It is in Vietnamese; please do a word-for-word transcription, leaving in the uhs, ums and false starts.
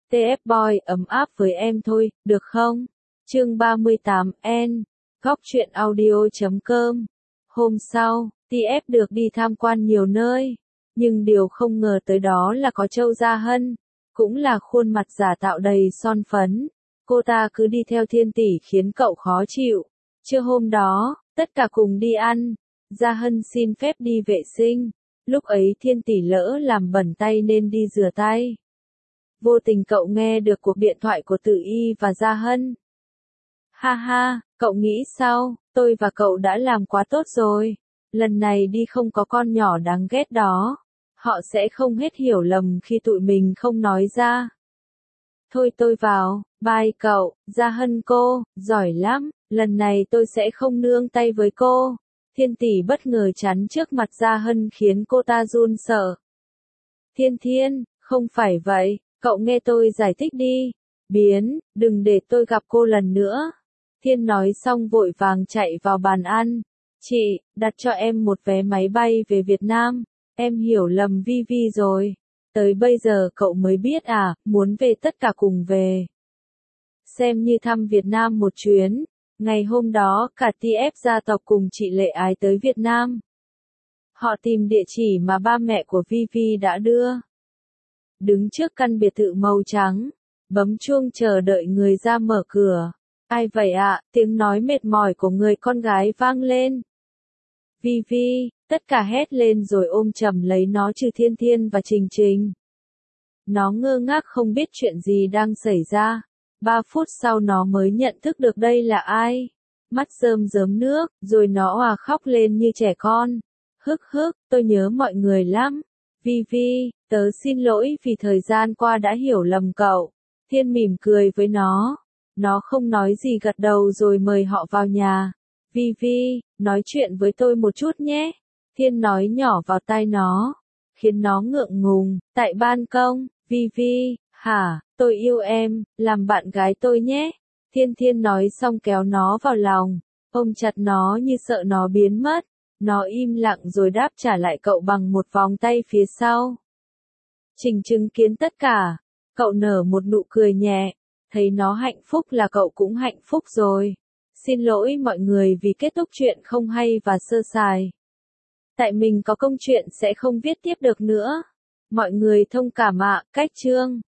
tê ép Boy ấm áp với em thôi, được không? Chương ba mươi tám N. Góc truyện audio chấm com. Hôm sau, tê ép được đi tham quan nhiều nơi, nhưng điều không ngờ tới đó là có Châu Gia Hân, cũng là khuôn mặt giả tạo đầy son phấn. Cô ta cứ đi theo Thiên Tỷ khiến cậu khó chịu. Trưa hôm đó, tất cả cùng đi ăn. Gia Hân xin phép đi vệ sinh. Lúc ấy Thiên Tỷ lỡ làm bẩn tay nên đi rửa tay. Vô tình cậu nghe được cuộc điện thoại của Tử Y và Gia Hân. Ha ha, cậu nghĩ sao? Tôi và cậu đã làm quá tốt rồi. Lần này đi không có con nhỏ đáng ghét đó. Họ sẽ không hết hiểu lầm khi tụi mình không nói ra. Thôi tôi vào, bye cậu, Gia Hân cô, giỏi lắm, lần này tôi sẽ không nương tay với cô. Thiên Tỷ bất ngờ chắn trước mặt Gia Hân khiến cô ta run sợ. Thiên Thiên, không phải vậy, cậu nghe tôi giải thích đi. Biến, đừng để tôi gặp cô lần nữa. Thiên nói xong vội vàng chạy vào bàn ăn. Chị, đặt cho em một vé máy bay về Việt Nam. Em hiểu lầm Vi Vi rồi. Tới bây giờ cậu mới biết à, muốn về tất cả cùng về. Xem như thăm Việt Nam một chuyến. Ngày hôm đó, cả tê ép gia tộc cùng chị Lệ Ái tới Việt Nam. Họ tìm địa chỉ mà ba mẹ của Vi Vi đã đưa. Đứng trước căn biệt thự màu trắng, bấm chuông chờ đợi người ra mở cửa. Ai vậy ạ? Tiếng nói mệt mỏi của người con gái vang lên. Vi Vi, tất cả hét lên rồi ôm chầm lấy nó trừ Thiên Thiên và Trình Trình. Nó ngơ ngác không biết chuyện gì đang xảy ra. Ba phút sau nó mới nhận thức được đây là ai. Mắt rơm rớm nước, rồi nó òa khóc lên như trẻ con. Hức hức, tôi nhớ mọi người lắm. Vi Vi, tớ xin lỗi vì thời gian qua đã hiểu lầm cậu. Thiên mỉm cười với nó. Nó không nói gì gật đầu rồi mời họ vào nhà. Vi Vi, nói chuyện với tôi một chút nhé. Thiên nói nhỏ vào tai nó, khiến nó ngượng ngùng. Tại ban công, Vi Vi, hả, tôi yêu em, làm bạn gái tôi nhé. Thiên Thiên nói xong kéo nó vào lòng, ôm chặt nó như sợ nó biến mất. Nó im lặng rồi đáp trả lại cậu bằng một vòng tay phía sau. Trình chứng kiến tất cả, cậu nở một nụ cười nhẹ, thấy nó hạnh phúc là cậu cũng hạnh phúc rồi. Xin lỗi mọi người vì kết thúc chuyện không hay và sơ sài. Tại mình có công chuyện sẽ không viết tiếp được nữa. Mọi người thông cảm ạ, cách chương.